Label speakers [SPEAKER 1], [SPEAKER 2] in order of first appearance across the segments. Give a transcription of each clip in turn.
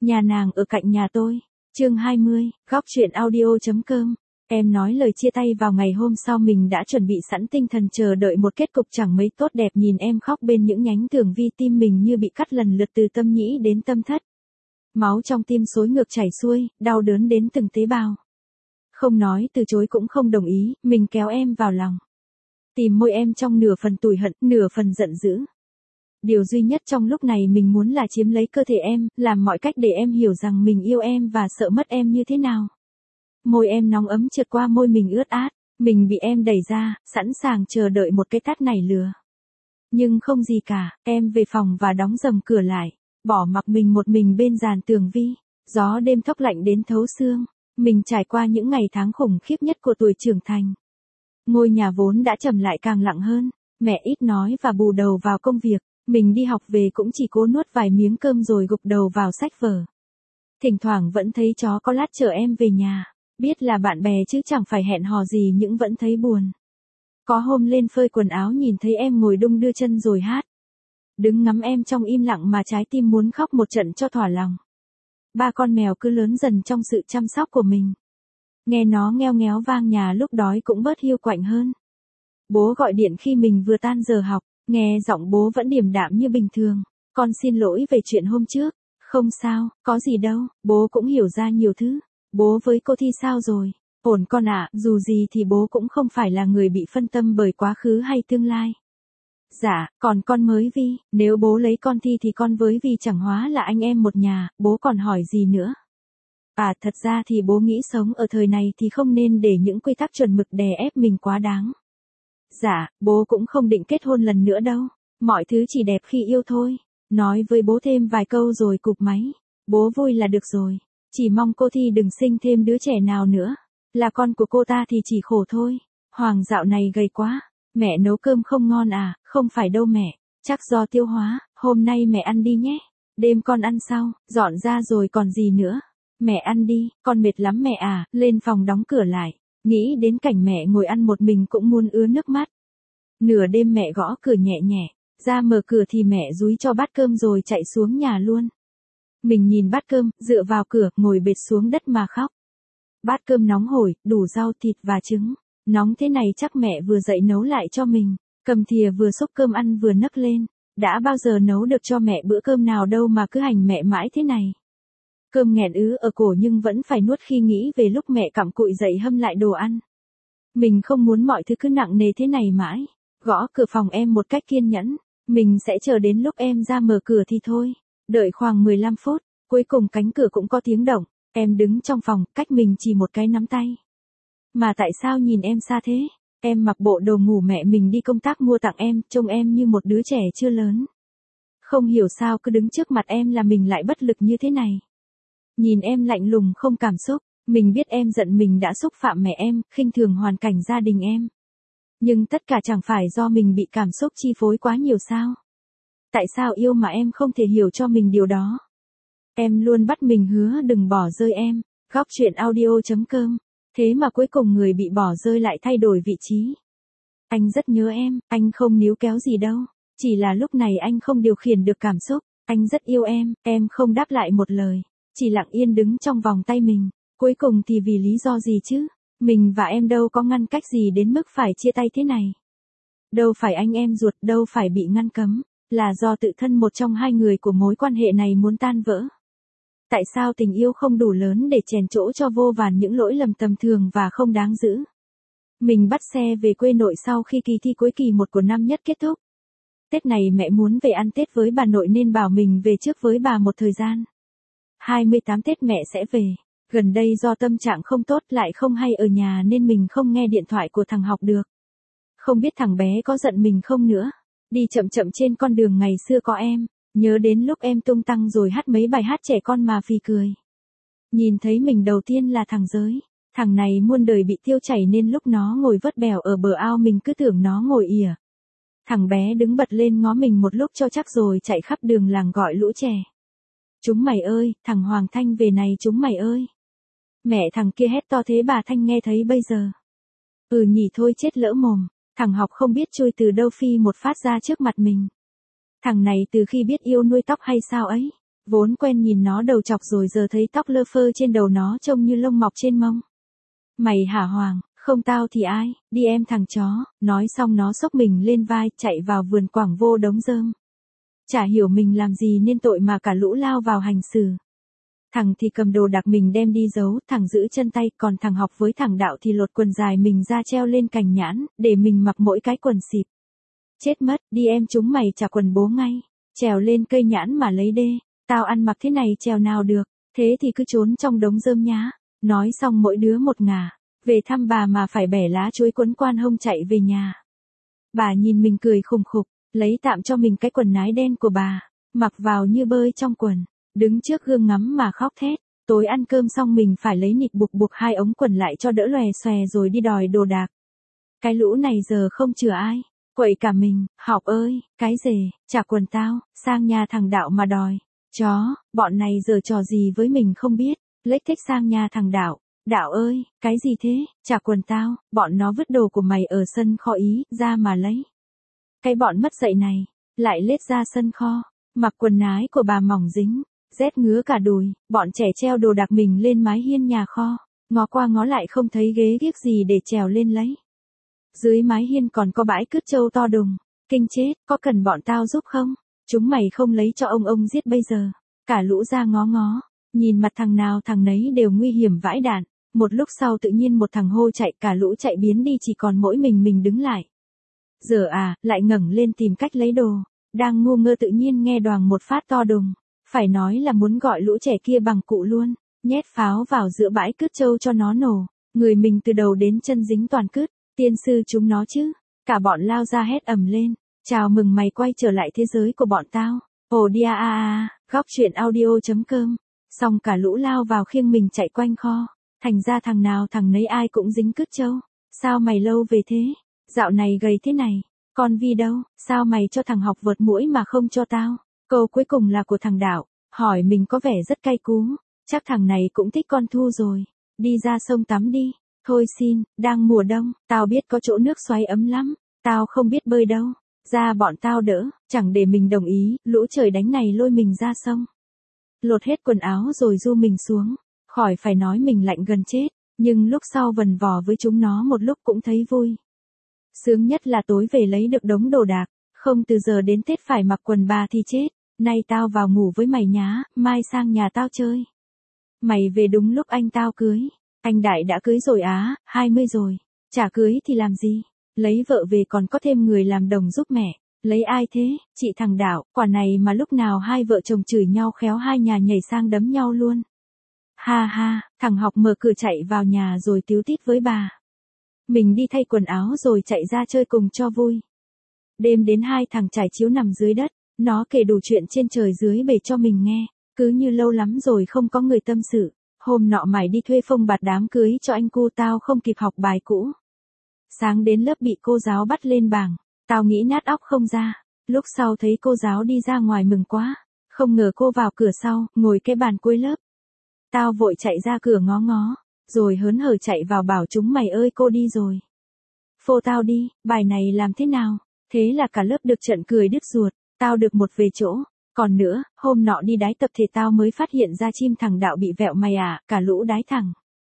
[SPEAKER 1] Nhà nàng ở cạnh nhà tôi. Chương 20, góc truyện audio.com. Em nói lời chia tay vào ngày hôm sau, mình đã chuẩn bị sẵn tinh thần chờ đợi một kết cục chẳng mấy tốt đẹp. Nhìn em khóc bên những nhánh tường vi, tim mình như bị cắt lần lượt từ tâm nhĩ đến tâm thất. Máu trong tim xối ngược chảy xuôi, đau đớn đến từng tế bào. Không nói từ chối cũng không đồng ý, mình kéo em vào lòng. Tìm môi em trong nửa phần tủi hận, nửa phần giận dữ. Điều duy nhất trong lúc này mình muốn là chiếm lấy cơ thể em, làm mọi cách để em hiểu rằng mình yêu em và sợ mất em như thế nào. Môi em nóng ấm trượt qua môi mình ướt át, mình bị em đẩy ra, sẵn sàng chờ đợi một cái tát nảy lửa. Nhưng không gì cả, em về phòng và đóng dầm cửa lại, bỏ mặc mình một mình bên giàn tường vi. Gió đêm thốc lạnh đến thấu xương, mình trải qua những ngày tháng khủng khiếp nhất của tuổi trưởng thành. Ngôi nhà vốn đã trầm lại càng lặng hơn, mẹ ít nói và bù đầu vào công việc. Mình đi học về cũng chỉ cố nuốt vài miếng cơm rồi gục đầu vào sách vở. Thỉnh thoảng vẫn thấy chó có lát chở em về nhà, biết là bạn bè chứ chẳng phải hẹn hò gì nhưng vẫn thấy buồn. Có hôm lên phơi quần áo nhìn thấy em ngồi đung đưa chân rồi hát. Đứng ngắm em trong im lặng mà trái tim muốn khóc một trận cho thỏa lòng. Ba con mèo cứ lớn dần trong sự chăm sóc của mình. Nghe nó ngheo ngéo vang nhà lúc đói cũng bớt hiu quạnh hơn. Bố gọi điện khi mình vừa tan giờ học. Nghe giọng bố vẫn điềm đạm như bình thường. Con xin lỗi về chuyện hôm trước. Không sao, có gì đâu, bố cũng hiểu ra nhiều thứ. Bố với cô Thi sao rồi? Ổn con ạ, dù gì thì bố cũng không phải là người bị phân tâm bởi quá khứ hay tương lai. Dạ, còn con mới Vi, nếu bố lấy con Thi thì con với Vi chẳng hóa là anh em một nhà, bố còn hỏi gì nữa? À, thật ra thì bố nghĩ sống ở thời này thì không nên để những quy tắc chuẩn mực đè ép mình quá đáng. Dạ, bố cũng không định kết hôn lần nữa đâu. Mọi thứ chỉ đẹp khi yêu thôi. Nói với bố thêm vài câu rồi cụp máy. Bố vui là được rồi. Chỉ mong cô Thi đừng sinh thêm đứa trẻ nào nữa. Là con của cô ta thì chỉ khổ thôi. Hoàng dạo này gầy quá. Mẹ nấu cơm không ngon à? Không phải đâu mẹ. Chắc do tiêu hóa. Hôm nay mẹ ăn đi nhé. Đêm con ăn sau. Dọn ra rồi còn gì nữa. Mẹ ăn đi. Con mệt lắm mẹ à. Lên phòng đóng cửa lại. Nghĩ đến cảnh mẹ ngồi ăn một mình cũng muốn ứa nước mắt. Nửa đêm mẹ gõ cửa nhẹ nhẹ, ra mở cửa thì mẹ dúi cho bát cơm rồi chạy xuống nhà luôn. Mình nhìn bát cơm, dựa vào cửa, ngồi bệt xuống đất mà khóc. Bát cơm nóng hổi, đủ rau thịt và trứng. Nóng thế này chắc mẹ vừa dậy nấu lại cho mình. Cầm thìa vừa xúc cơm ăn vừa nấc lên. Đã bao giờ nấu được cho mẹ bữa cơm nào đâu mà cứ hành mẹ mãi thế này. Cơm nghẹn ứ ở cổ nhưng vẫn phải nuốt khi nghĩ về lúc mẹ cặm cụi dậy hâm lại đồ ăn. Mình không muốn mọi thứ cứ nặng nề thế này mãi. Gõ cửa phòng em một cách kiên nhẫn. Mình sẽ chờ đến lúc em ra mở cửa thì thôi. Đợi khoảng 15 phút, cuối cùng cánh cửa cũng có tiếng động. Em đứng trong phòng, cách mình chỉ một cái nắm tay. Mà tại sao nhìn em xa thế? Em mặc bộ đồ ngủ mẹ mình đi công tác mua tặng em, trông em như một đứa trẻ chưa lớn. Không hiểu sao cứ đứng trước mặt em là mình lại bất lực như thế này. Nhìn em lạnh lùng không cảm xúc, mình biết em giận mình đã xúc phạm mẹ em, khinh thường hoàn cảnh gia đình em. Nhưng tất cả chẳng phải do mình bị cảm xúc chi phối quá nhiều sao? Tại sao yêu mà em không thể hiểu cho mình điều đó? Em luôn bắt mình hứa đừng bỏ rơi em. Góc truyện audio.com. Thế mà cuối cùng người bị bỏ rơi lại thay đổi vị trí. Anh rất nhớ em, anh không níu kéo gì đâu. Chỉ là lúc này anh không điều khiển được cảm xúc. Anh rất yêu em không đáp lại một lời. Chỉ lặng yên đứng trong vòng tay mình. Cuối cùng thì vì lý do gì chứ? Mình và em đâu có ngăn cách gì đến mức phải chia tay thế này. Đâu phải anh em ruột, đâu phải bị ngăn cấm. Là do tự thân một trong hai người của mối quan hệ này muốn tan vỡ. Tại sao tình yêu không đủ lớn để chèn chỗ cho vô vàn những lỗi lầm tầm thường và không đáng giữ? Mình bắt xe về quê nội sau khi kỳ thi cuối kỳ 1 của năm nhất kết thúc. Tết này mẹ muốn về ăn Tết với bà nội nên bảo mình về trước với bà một thời gian. 28 Tết mẹ sẽ về. Gần đây do tâm trạng không tốt lại không hay ở nhà nên mình không nghe điện thoại của thằng học được. Không biết thằng bé có giận mình không nữa. Đi chậm chậm trên con đường ngày xưa có em. Nhớ đến lúc em tung tăng rồi hát mấy bài hát trẻ con mà phì cười. Nhìn thấy mình đầu tiên là thằng Giới. Thằng này muôn đời bị tiêu chảy nên lúc nó ngồi vớt bèo ở bờ ao mình cứ tưởng nó ngồi ỉa. Thằng bé đứng bật lên ngó mình một lúc cho chắc rồi chạy khắp đường làng gọi lũ trẻ. Chúng mày ơi, thằng Hoàng Thanh về này chúng mày ơi. Mẹ thằng kia hét to thế bà Thanh nghe thấy bây giờ. Nhỉ thôi chết lỡ mồm. Thằng học không biết chui từ đâu phi một phát ra trước mặt mình. Thằng này từ khi biết yêu nuôi tóc hay sao ấy. Vốn quen nhìn nó đầu chọc rồi giờ thấy tóc lơ phơ trên đầu nó trông như lông mọc trên mông. Mày hả Hoàng, không tao thì ai, đi em thằng chó, nói xong nó xốc mình lên vai chạy vào vườn quảng vô đống rơm. Chả hiểu mình làm gì nên tội mà cả lũ lao vào hành xử. Thằng thì cầm đồ đạc mình đem đi giấu, thằng giữ chân tay, còn thằng học với thằng Đạo thì lột quần dài mình ra treo lên cành nhãn, để mình mặc mỗi cái quần xịp. Chết mất, đi em chúng mày trả quần bố ngay, trèo lên cây nhãn mà lấy đê, tao ăn mặc thế này trèo nào được, thế thì cứ trốn trong đống rơm nhá. Nói xong mỗi đứa một ngả, về thăm bà mà phải bẻ lá chuối quấn quan hông chạy về nhà. Bà nhìn mình cười khùng khục, lấy tạm cho mình cái quần nái đen của bà, mặc vào như bơi trong quần, đứng trước gương ngắm mà khóc thét. Tối ăn cơm xong mình phải lấy nịt buộc hai ống quần lại cho đỡ lòe xòe rồi đi đòi đồ đạc. Cái lũ này giờ không chừa ai, quậy cả mình, học ơi, cái rể, trả quần tao, sang nhà thằng Đạo mà đòi. Chó, bọn này giờ trò gì với mình không biết, lếch thếch sang nhà thằng Đạo. Đạo ơi, cái gì thế, trả quần tao, bọn nó vứt đồ của mày ở sân kho ý, ra mà lấy. Cái bọn mất dạy này, lại lết ra sân kho, mặc quần nái của bà mỏng dính, rét ngứa cả đùi, bọn trẻ treo đồ đạc mình lên mái hiên nhà kho, ngó qua ngó lại không thấy ghế ghiếc gì để trèo lên lấy. Dưới mái hiên còn có bãi cứt trâu to đùng, kinh chết, có cần bọn tao giúp không? Chúng mày không lấy cho ông giết bây giờ. Cả lũ ra ngó ngó, nhìn mặt thằng nào thằng nấy đều nguy hiểm vãi đạn. Một lúc sau tự nhiên một thằng hô chạy, cả lũ chạy biến đi, chỉ còn mỗi mình đứng lại. Giờ lại ngẩng lên tìm cách lấy đồ, đang ngu ngơ tự nhiên nghe đoàng một phát to đùng, phải nói là muốn gọi lũ trẻ kia bằng cụ luôn, nhét pháo vào giữa bãi cứt trâu cho nó nổ, người mình từ đầu đến chân dính toàn cứt, tiên sư chúng nó chứ, cả bọn lao ra hét ầm lên, chào mừng mày quay trở lại thế giới của bọn tao, ồ dia góc truyện audio.com, xong cả lũ lao vào khiêng mình chạy quanh kho. Thành ra thằng nào thằng nấy ai cũng dính cứt trâu. Sao mày lâu về thế? Dạo này gầy thế này. Con Vi đâu? Sao mày cho thằng học vượt muỗi mà không cho tao? Câu cuối cùng là của thằng Đạo. Hỏi mình có vẻ rất cay cú. Chắc thằng này cũng thích con Thu rồi. Đi ra sông tắm đi. Thôi xin, đang mùa đông. Tao biết có chỗ nước xoáy ấm lắm. Tao không biết bơi đâu. Ra bọn tao đỡ. Chẳng để mình đồng ý. Lũ trời đánh này lôi mình ra sông. Lột hết quần áo rồi du mình xuống. Khỏi phải nói mình lạnh gần chết, nhưng lúc sau vần vò với chúng nó một lúc cũng thấy vui. Sướng nhất là tối về lấy được đống đồ đạc, không từ giờ đến Tết phải mặc quần bà thì chết, nay tao vào ngủ với mày nhá, mai sang nhà tao chơi. Mày về đúng lúc anh tao cưới, anh Đại đã cưới rồi 20 rồi, chả cưới thì làm gì, lấy vợ về còn có thêm người làm đồng giúp mẹ, lấy ai thế, chị thằng Đạo, quả này mà lúc nào hai vợ chồng chửi nhau khéo hai nhà nhảy sang đấm nhau luôn. Ha ha, thằng học mở cửa chạy vào nhà rồi tíu tít với bà. Mình đi thay quần áo rồi chạy ra chơi cùng cho vui. Đêm đến hai thằng trải chiếu nằm dưới đất, nó kể đủ chuyện trên trời dưới bể cho mình nghe, cứ như lâu lắm rồi không có người tâm sự. Hôm nọ mày đi thuê phông bạt đám cưới cho anh cu tao không kịp học bài cũ. Sáng đến lớp bị cô giáo bắt lên bảng, tao nghĩ nát óc không ra. Lúc sau thấy cô giáo đi ra ngoài mừng quá, không ngờ cô vào cửa sau, ngồi cái bàn cuối lớp. Tao vội chạy ra cửa ngó ngó, rồi hớn hở chạy vào bảo chúng mày ơi cô đi rồi. Phô tao đi, bài này làm thế nào? Thế là cả lớp được trận cười đứt ruột, tao được một về chỗ. Còn nữa, hôm nọ đi đái tập thể tao mới phát hiện ra chim thằng Đạo bị vẹo mày cả lũ đái thẳng.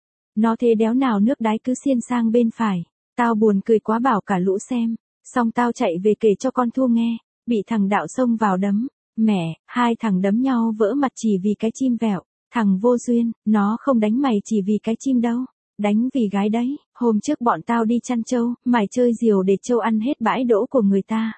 [SPEAKER 1] Nó thế đéo nào nước đái cứ xiên sang bên phải. Tao buồn cười quá bảo cả lũ xem, xong tao chạy về kể cho con Thu nghe, bị thằng Đạo xông vào đấm. Mẹ, hai thằng đấm nhau vỡ mặt chỉ vì cái chim vẹo. Thằng vô duyên, nó không đánh mày chỉ vì cái chim đâu, đánh vì gái đấy. Hôm trước bọn tao đi chăn trâu, mày chơi diều để trâu ăn hết bãi đỗ của người ta.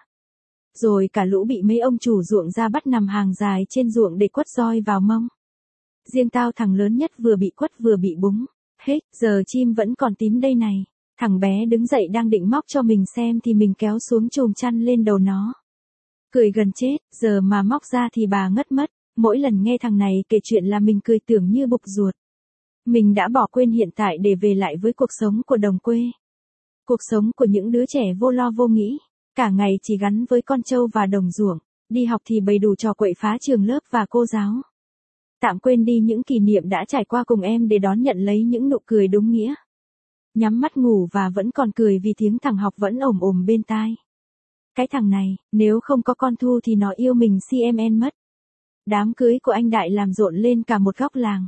[SPEAKER 1] Rồi cả lũ bị mấy ông chủ ruộng ra bắt nằm hàng dài trên ruộng để quất roi vào mông. Riêng tao thằng lớn nhất vừa bị quất vừa bị búng. Hết, giờ chim vẫn còn tím đây này. Thằng bé đứng dậy đang định móc cho mình xem thì mình kéo xuống chùm chăn lên đầu nó. Cười gần chết, giờ mà móc ra thì bà ngất mất. Mỗi lần nghe thằng này kể chuyện là mình cười tưởng như bục ruột. Mình đã bỏ quên hiện tại để về lại với cuộc sống của đồng quê. Cuộc sống của những đứa trẻ vô lo vô nghĩ. Cả ngày chỉ gắn với con trâu và đồng ruộng. Đi học thì bày đủ trò quậy phá trường lớp và cô giáo. Tạm quên đi những kỷ niệm đã trải qua cùng em để đón nhận lấy những nụ cười đúng nghĩa. Nhắm mắt ngủ và vẫn còn cười vì tiếng thằng học vẫn ồm bên tai. Cái thằng này, nếu không có con Thu thì nó yêu mình CMN mất. Đám cưới của anh Đại làm rộn lên cả một góc làng.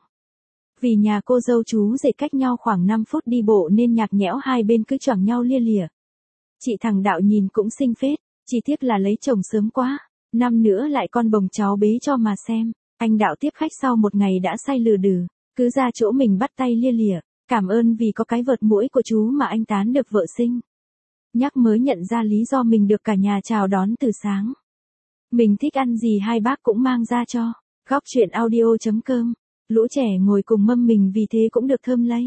[SPEAKER 1] Vì nhà cô dâu chú rể cách nhau khoảng 5 phút đi bộ nên nhạc nhẽo hai bên cứ choảng nhau lia lịa. Chị thằng Đạo nhìn cũng xinh phết, chỉ tiếc là lấy chồng sớm quá, năm nữa lại con bồng cháu bế cho mà xem. Anh Đạo tiếp khách sau một ngày đã say lừ đừ, cứ ra chỗ mình bắt tay lia lịa, cảm ơn vì có cái vợt mũi của chú mà anh tán được vợ xinh. Nhắc mới nhận ra lý do mình được cả nhà chào đón từ sáng. Mình thích ăn gì hai bác cũng mang ra cho. Góc chuyện audio.com. Lũ trẻ ngồi cùng mâm mình vì thế cũng được thơm lây.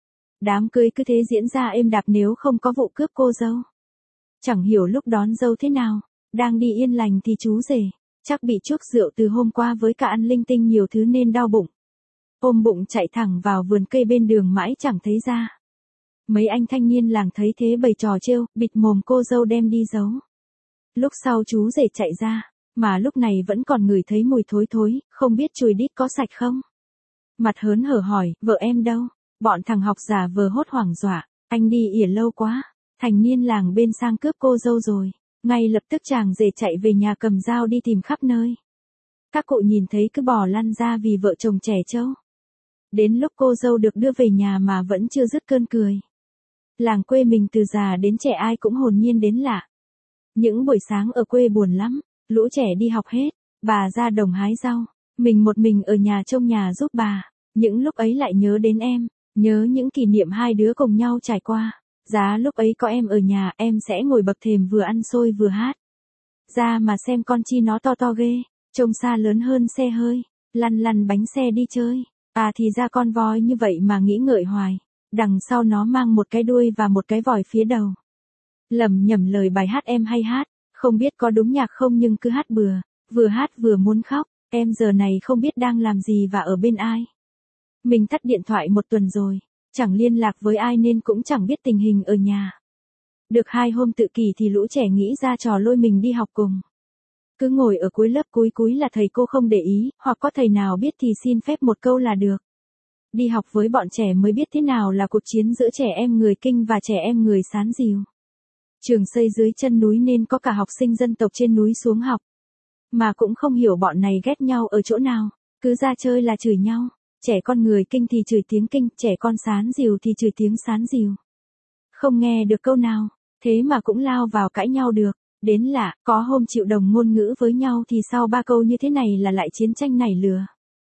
[SPEAKER 1] Đám cưới cứ thế diễn ra êm đạp nếu không có vụ cướp cô dâu. Chẳng hiểu lúc đón dâu thế nào, đang đi yên lành thì chú rể, chắc bị chuốc rượu từ hôm qua với cả ăn linh tinh nhiều thứ nên đau bụng. Ôm bụng chạy thẳng vào vườn cây bên đường mãi chẳng thấy ra. Mấy anh thanh niên làng thấy thế bày trò trêu, bịt mồm cô dâu đem đi giấu. Lúc sau chú rể chạy ra, mà lúc này vẫn còn ngửi thấy mùi thối thối, không biết chùi đít có sạch không. Mặt hớn hở hỏi, vợ em đâu? Bọn thằng học giả vờ hốt hoảng dọa, anh đi ỉa lâu quá, thành niên làng bên sang cướp cô dâu rồi. Ngay lập tức chàng rể chạy về nhà cầm dao đi tìm khắp nơi. Các cụ nhìn thấy cứ bỏ lăn ra vì vợ chồng trẻ trâu. Đến lúc cô dâu được đưa về nhà mà vẫn chưa dứt cơn cười. Làng quê mình từ già đến trẻ ai cũng hồn nhiên đến lạ. Những buổi sáng ở quê buồn lắm, lũ trẻ đi học hết, bà ra đồng hái rau, mình một mình ở nhà trông nhà giúp bà. Những lúc ấy lại nhớ đến em, nhớ những kỷ niệm hai đứa cùng nhau trải qua. Giá lúc ấy có em ở nhà em sẽ ngồi bậc thềm vừa ăn xôi vừa hát. Ra mà xem con chi nó to to ghê, trông xa lớn hơn xe hơi, lăn lăn bánh xe đi chơi. À thì ra con voi như vậy mà nghĩ ngợi hoài, đằng sau nó mang một cái đuôi và một cái vòi phía đầu. Lầm nhầm lời bài hát em hay hát, không biết có đúng nhạc không nhưng cứ hát bừa, vừa hát vừa muốn khóc, em giờ này không biết đang làm gì và ở bên ai. Mình tắt điện thoại một tuần rồi, chẳng liên lạc với ai nên cũng chẳng biết tình hình ở nhà. Được 2 hôm tự kỷ thì lũ trẻ nghĩ ra trò lôi mình đi học cùng. Cứ ngồi ở cuối lớp cúi là thầy cô không để ý, hoặc có thầy nào biết thì xin phép một câu là được. Đi học với bọn trẻ mới biết thế nào là cuộc chiến giữa trẻ em người Kinh và trẻ em người Sán Dìu. Trường xây dưới chân núi nên có cả học sinh dân tộc trên núi xuống học. Mà cũng không hiểu bọn này ghét nhau ở chỗ nào, cứ ra chơi là chửi nhau. Trẻ con người Kinh thì chửi tiếng Kinh, trẻ con Sán Dìu thì chửi tiếng Sán Dìu. Không nghe được câu nào, thế mà cũng lao vào cãi nhau được. Đến lạ, có hôm chịu đồng ngôn ngữ với nhau thì sau 3 câu như thế này là lại chiến tranh nảy lửa.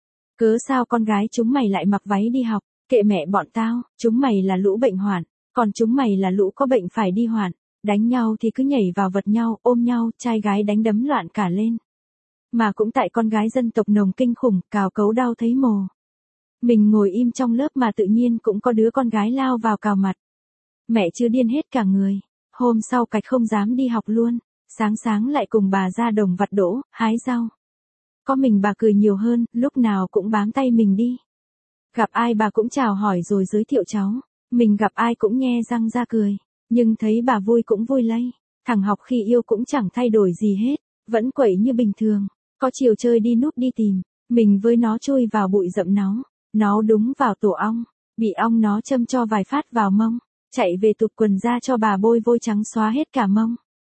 [SPEAKER 1] Cớ sao con gái chúng mày lại mặc váy đi học, kệ mẹ bọn tao, chúng mày là lũ bệnh hoạn, còn chúng mày là lũ có bệnh phải đi hoạn. Đánh nhau thì cứ nhảy vào vật nhau, ôm nhau, trai gái đánh đấm loạn cả lên. Mà cũng tại con gái dân tộc nồng kinh khủng, cào cấu đau thấy mồ. Mình ngồi im trong lớp mà tự nhiên cũng có đứa con gái lao vào cào mặt. Mẹ chưa điên hết cả người. Hôm sau cạch không dám đi học luôn. Sáng lại cùng bà ra đồng vặt đỗ, hái rau. Có mình bà cười nhiều hơn, lúc nào cũng bám tay mình đi. Gặp ai bà cũng chào hỏi rồi giới thiệu cháu. Mình gặp ai cũng nhe răng ra cười. Nhưng thấy bà vui cũng vui lây. Thằng học khi yêu cũng chẳng thay đổi gì hết. Vẫn quậy như bình thường. Có chiều chơi đi núp đi tìm. Mình với nó chui vào bụi rậm náu. Nó đúng vào tổ ong. Bị ong nó châm cho vài phát vào mông. Chạy về tụt quần ra cho bà bôi vôi trắng xóa hết cả mông.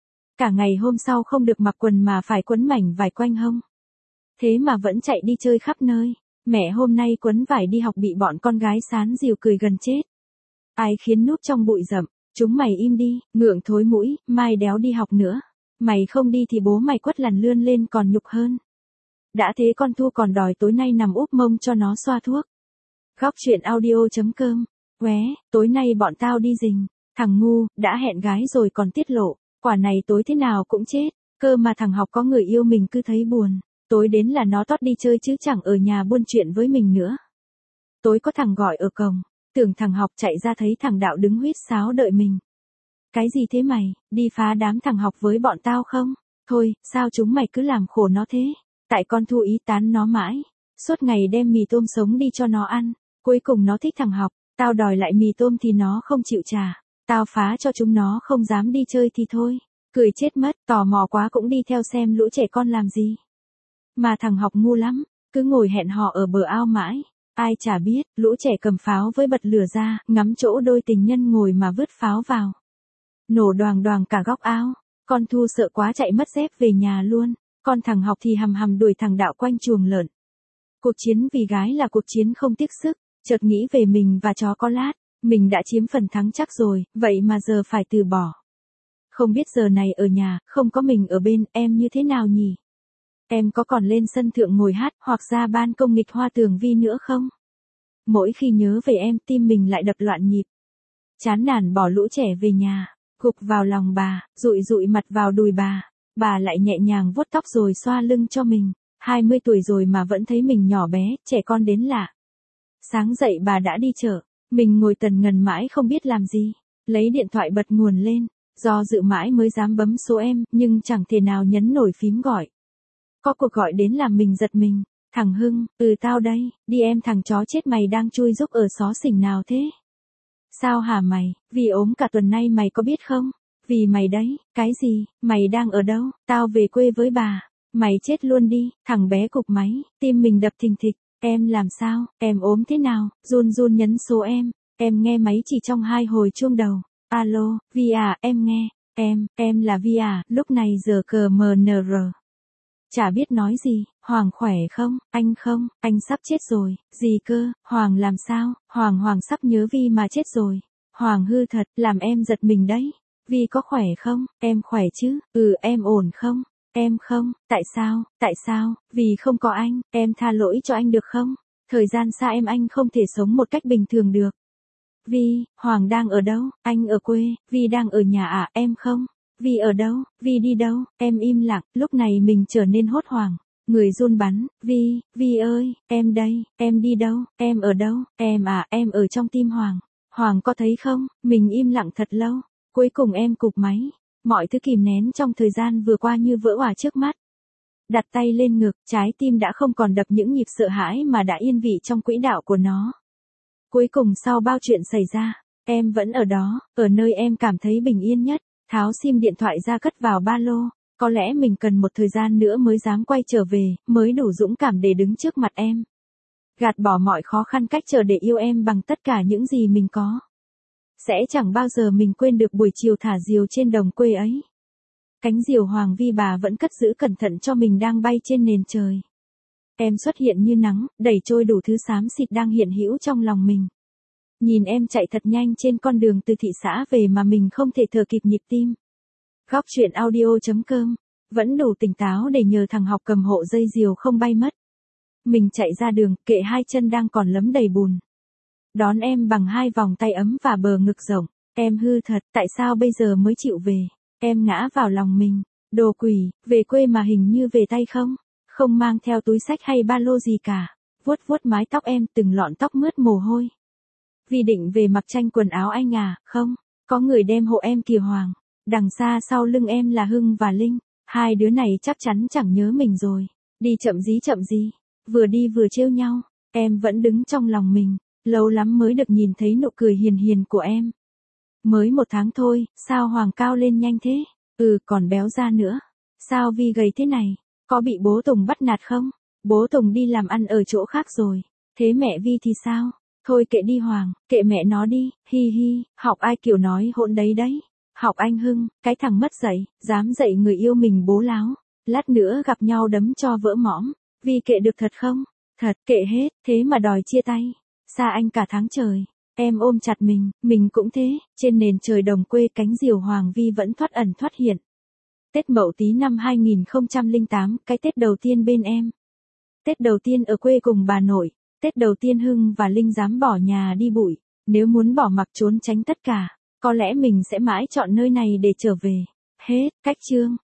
[SPEAKER 1] Cả ngày hôm sau không được mặc quần mà phải quấn mảnh vải quanh hông. Thế mà vẫn chạy đi chơi khắp nơi. Mẹ hôm nay quấn vải đi học bị bọn con gái Sán Dìu cười gần chết. Ai khiến núp trong bụi rậm, chúng mày im đi, ngượng thối mũi, mai đéo đi học nữa. Mày không đi thì bố mày quất lằn lươn lên còn nhục hơn. Đã thế con Thu còn đòi tối nay nằm úp mông cho nó xoa thuốc. Góc chuyện audio.com. Qué, tối nay bọn tao đi rình. Thằng ngu, đã hẹn gái rồi còn tiết lộ. Quả này tối thế nào cũng chết. Cơ mà thằng học có người yêu mình cứ thấy buồn. Tối đến là nó tót đi chơi chứ chẳng ở nhà buôn chuyện với mình nữa. Tối có thằng gọi ở cổng. Tưởng thằng học chạy ra thấy thằng Đạo đứng huýt sáo đợi mình. Cái gì thế mày, đi phá đám thằng học với bọn tao không? Thôi, sao chúng mày cứ làm khổ nó thế? Tại con Thu ý tán nó mãi. Suốt ngày đem mì tôm sống đi cho nó ăn. Cuối cùng nó thích thằng học. Tao đòi lại mì tôm thì nó không chịu trả. Tao phá cho chúng nó không dám đi chơi thì thôi. Cười chết mất, tò mò quá cũng đi theo xem lũ trẻ con làm gì. Mà thằng học ngu lắm, cứ ngồi hẹn hò ở bờ ao mãi. Ai chả biết, lũ trẻ cầm pháo với bật lửa ra, ngắm chỗ đôi tình nhân ngồi mà vứt pháo vào. Nổ đoàng đoàng cả góc ao. Con Thu sợ quá chạy mất dép về nhà luôn. Con thằng học thì hầm hầm đuổi thằng đạo quanh chuồng lợn. Cuộc chiến vì gái là cuộc chiến không tiếc sức, chợt nghĩ về mình và chó có lát, mình đã chiếm phần thắng chắc rồi, vậy mà giờ phải từ bỏ. Không biết giờ này ở nhà, không có mình ở bên, em như thế nào nhỉ? Em có còn lên sân thượng ngồi hát hoặc ra ban công nghịch hoa tường vi nữa không? Mỗi khi nhớ về em, tim mình lại đập loạn nhịp. Chán nản bỏ lũ trẻ về nhà, gục vào lòng bà, dụi dụi mặt vào đùi bà lại nhẹ nhàng vuốt tóc rồi xoa lưng cho mình. 20 tuổi rồi mà vẫn thấy mình nhỏ bé, trẻ con đến lạ. Sáng dậy bà đã đi chợ, mình ngồi tần ngần mãi không biết làm gì, lấy điện thoại bật nguồn lên, do dự mãi mới dám bấm số em, nhưng chẳng thể nào nhấn nổi phím gọi. Có cuộc gọi đến làm mình giật mình. Thằng Hưng, tao đây, đi em thằng chó chết mày đang chui rúc ở xó xỉnh nào thế? Sao hả mày, vì ốm cả tuần nay mày có biết không? Vì mày đấy, cái gì, mày đang ở đâu? Tao về quê với bà. Mày chết luôn đi, thằng bé cục máy, tim mình đập thình thịch. Em làm sao, em ốm thế nào? Run run nhấn số em nghe máy chỉ trong 2 hồi chuông đầu. Alo, Vi à, em nghe, em là Vi à, lúc này giờ CMNR. Chả biết nói gì, Hoàng khỏe không, anh sắp chết rồi, gì cơ, Hoàng làm sao, Hoàng sắp nhớ Vi mà chết rồi, Hoàng hư thật, làm em giật mình đấy, Vi có khỏe không, em khỏe chứ, em ổn không, em không, tại sao, vì không có anh, em tha lỗi cho anh được không, thời gian xa anh không thể sống một cách bình thường được. Vi, Hoàng đang ở đâu, anh ở quê, Vi đang ở nhà à, em không. Vi ở đâu, Vi đi đâu, em im lặng, lúc này mình trở nên hốt hoảng, người run bắn, Vi ơi, em đây, em đi đâu, em ở đâu, em à, em ở trong tim Hoàng, Hoàng có thấy không, mình im lặng thật lâu, cuối cùng em cụp máy, mọi thứ kìm nén trong thời gian vừa qua như vỡ òa trước mắt. Đặt tay lên ngực, trái tim đã không còn đập những nhịp sợ hãi mà đã yên vị trong quỹ đạo của nó. Cuối cùng sau bao chuyện xảy ra, em vẫn ở đó, ở nơi em cảm thấy bình yên nhất. Tháo sim điện thoại ra cất vào ba lô, có lẽ mình cần một thời gian nữa mới dám quay trở về, mới đủ dũng cảm để đứng trước mặt em. Gạt bỏ mọi khó khăn cách chờ để yêu em bằng tất cả những gì mình có. Sẽ chẳng bao giờ mình quên được buổi chiều thả diều trên đồng quê ấy. Cánh diều Hoàng Vi bà vẫn cất giữ cẩn thận cho mình đang bay trên nền trời. Em xuất hiện như nắng, đẩy trôi đủ thứ xám xịt đang hiện hữu trong lòng mình. Nhìn em chạy thật nhanh trên con đường từ thị xã về mà mình không thể thở kịp nhịp tim. Góc chuyện audio.com, vẫn đủ tỉnh táo để nhờ thằng học cầm hộ dây diều không bay mất. Mình chạy ra đường, kệ 2 chân đang còn lấm đầy bùn. Đón em bằng 2 vòng tay ấm và bờ ngực rộng. Em hư thật, tại sao bây giờ mới chịu về? Em ngã vào lòng mình. Đồ quỷ, về quê mà hình như về tay không? Không mang theo túi xách hay ba lô gì cả. Vuốt vuốt mái tóc em, từng lọn tóc mướt mồ hôi. Vì định về mặc tranh quần áo anh à, không, có người đem hộ em kìa Hoàng. Đằng xa sau lưng em là Hưng và Linh, 2 đứa này chắc chắn chẳng nhớ mình rồi. Đi chậm gì, vừa đi vừa trêu nhau, em vẫn đứng trong lòng mình, lâu lắm mới được nhìn thấy nụ cười hiền hiền của em. Mới 1 tháng thôi, sao Hoàng cao lên nhanh thế, còn béo ra nữa, sao Vi gầy thế này, có bị bố Tùng bắt nạt không, bố Tùng đi làm ăn ở chỗ khác rồi, thế mẹ Vi thì sao? Thôi kệ đi Hoàng, kệ mẹ nó đi, hi, học ai kiểu nói hỗn đấy. Học anh Hưng, cái thằng mất dạy, dám dạy người yêu mình bố láo. Lát nữa gặp nhau đấm cho vỡ mõm. Vi kệ được thật không? Thật, kệ hết, thế mà đòi chia tay. Xa anh cả tháng trời. Em ôm chặt mình cũng thế. Trên nền trời đồng quê cánh diều Hoàng Vi vẫn thoát ẩn thoát hiện. Tết Mậu Tý năm 2008, cái Tết đầu tiên bên em. Tết đầu tiên ở quê cùng bà nội. Tết đầu tiên Hưng và Linh dám bỏ nhà đi bụi, nếu muốn bỏ mặc trốn tránh tất cả, có lẽ mình sẽ mãi chọn nơi này để trở về. Hết, cách chương.